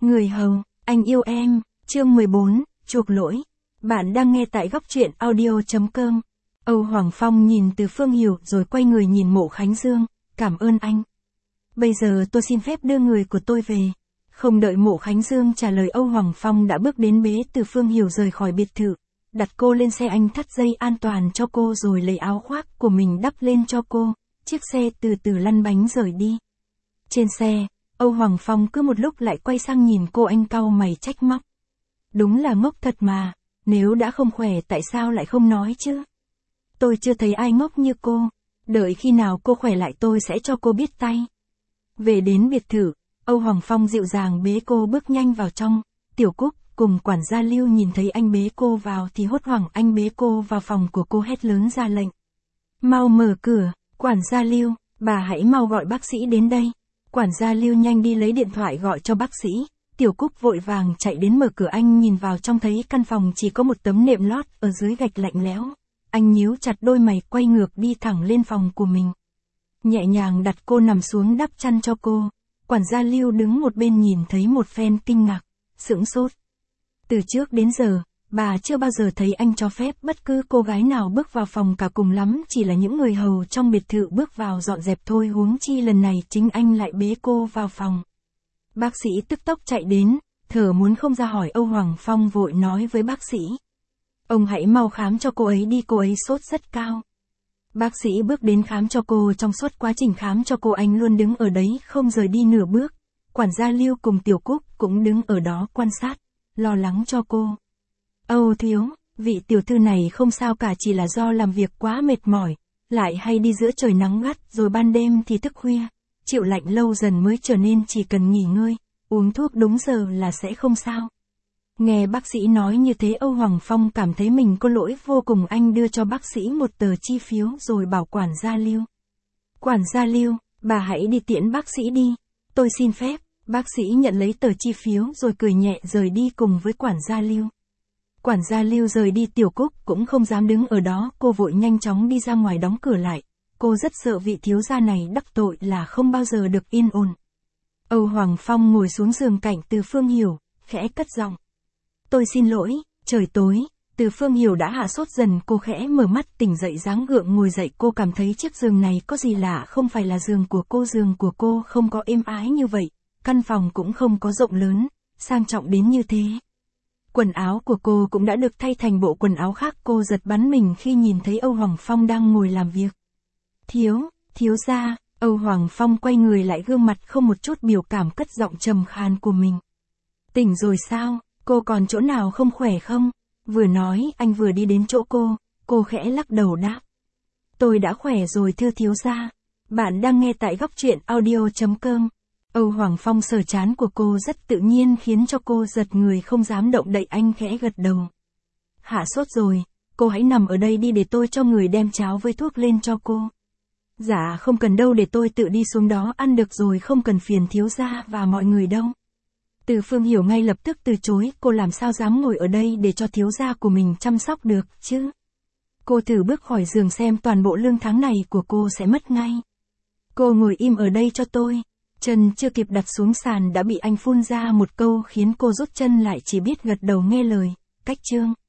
Người hầu, anh yêu em, chương 14, chuộc lỗi. Bạn đang nghe tại góc truyện audio.com. Âu Hoàng Phong nhìn Từ Phương Hiểu rồi quay người nhìn Mộ Khánh Dương, cảm ơn anh. Bây giờ tôi xin phép đưa người của tôi về. Không đợi Mộ Khánh Dương trả lời, Âu Hoàng Phong đã bước đến bế Từ Phương Hiểu rời khỏi biệt thự, đặt cô lên xe, anh thắt dây an toàn cho cô rồi lấy áo khoác của mình đắp lên cho cô, chiếc xe từ từ lăn bánh rời đi. Trên xe, Âu Hoàng Phong cứ một lúc lại quay sang nhìn cô, anh cau mày trách móc. Đúng là ngốc thật mà, nếu đã không khỏe tại sao lại không nói chứ? Tôi chưa thấy ai ngốc như cô, đợi khi nào cô khỏe lại tôi sẽ cho cô biết tay. Về đến biệt thự, Âu Hoàng Phong dịu dàng bế cô bước nhanh vào trong. Tiểu Cúc cùng quản gia Lưu nhìn thấy anh bế cô vào thì hốt hoảng, anh bế cô vào phòng của cô hét lớn ra lệnh. Mau mở cửa, quản gia Lưu, bà hãy mau gọi bác sĩ đến đây. Quản gia Lưu nhanh đi lấy điện thoại gọi cho bác sĩ. Tiểu Cúc vội vàng chạy đến mở cửa, anh nhìn vào trong thấy căn phòng chỉ có một tấm nệm lót ở dưới gạch lạnh lẽo. Anh nhíu chặt đôi mày quay ngược đi thẳng lên phòng của mình. Nhẹ nhàng đặt cô nằm xuống đắp chăn cho cô. Quản gia Lưu đứng một bên nhìn thấy một phen kinh ngạc, sững sốt. Từ trước đến giờ, bà chưa bao giờ thấy anh cho phép bất cứ cô gái nào bước vào phòng cả, cùng lắm chỉ là những người hầu trong biệt thự bước vào dọn dẹp thôi, huống chi lần này chính anh lại bế cô vào phòng. Bác sĩ tức tốc chạy đến, thở muốn không ra hỏi. Âu Hoàng Phong vội nói với bác sĩ. Ông hãy mau khám cho cô ấy đi, cô ấy sốt rất cao. Bác sĩ bước đến khám cho cô, trong suốt quá trình khám cho cô anh luôn đứng ở đấy không rời đi nửa bước. Quản gia Lưu cùng Tiểu Cúc cũng đứng ở đó quan sát, lo lắng cho cô. Âu thiếu, vị tiểu thư này không sao cả, chỉ là do làm việc quá mệt mỏi, lại hay đi giữa trời nắng gắt rồi ban đêm thì thức khuya, chịu lạnh lâu dần mới trở nên, chỉ cần nghỉ ngơi, uống thuốc đúng giờ là sẽ không sao. Nghe bác sĩ nói như thế, Âu Hoàng Phong cảm thấy mình có lỗi vô cùng, anh đưa cho bác sĩ một tờ chi phiếu rồi bảo quản gia Lưu. Quản gia Lưu, bà hãy đi tiễn bác sĩ đi, tôi xin phép. Bác sĩ nhận lấy tờ chi phiếu rồi cười nhẹ rời đi cùng với quản gia Lưu. Quản gia Lưu rời đi, Tiểu Cúc cũng không dám đứng ở đó, cô vội nhanh chóng đi ra ngoài đóng cửa lại. Cô rất sợ vị thiếu gia này đắc tội là không bao giờ được yên ổn. Âu Hoàng Phong ngồi xuống giường cạnh Từ Phương Hiểu, khẽ cất giọng. Tôi xin lỗi, trời tối. Từ Phương Hiểu đã hạ sốt dần, cô khẽ mở mắt tỉnh dậy, dáng gượng ngồi dậy. Cô cảm thấy chiếc giường này có gì lạ, không phải là giường của cô không có êm ái như vậy. Căn phòng cũng không có rộng lớn, sang trọng đến như thế. Quần áo của cô cũng đã được thay thành bộ quần áo khác. Cô giật bắn mình khi nhìn thấy Âu Hoàng Phong đang ngồi làm việc. Thiếu gia. Âu Hoàng Phong quay người lại, gương mặt không một chút biểu cảm, cất giọng trầm khan của mình. Tỉnh rồi sao, cô còn chỗ nào không khỏe không? Vừa nói anh vừa đi đến chỗ cô khẽ lắc đầu đáp. Tôi đã khỏe rồi thưa thiếu gia. Bạn đang nghe tại góc truyện audio.com. Âu Hoàng Phong sờ trán của cô rất tự nhiên khiến cho cô giật người không dám động đậy, anh khẽ gật đầu. Hạ sốt rồi, cô hãy nằm ở đây đi để tôi cho người đem cháo với thuốc lên cho cô. Dạ không cần đâu, để tôi tự đi xuống đó ăn được rồi, không cần phiền thiếu gia và mọi người đâu. Từ Phương Hiểu ngay lập tức từ chối, cô làm sao dám ngồi ở đây để cho thiếu gia của mình chăm sóc được chứ. Cô thử bước khỏi giường xem, toàn bộ lương tháng này của cô sẽ mất ngay. Cô ngồi im ở đây cho tôi. Chân chưa kịp đặt xuống sàn đã bị anh phun ra một câu khiến cô rút chân lại, chỉ biết gật đầu nghe lời. Cách chương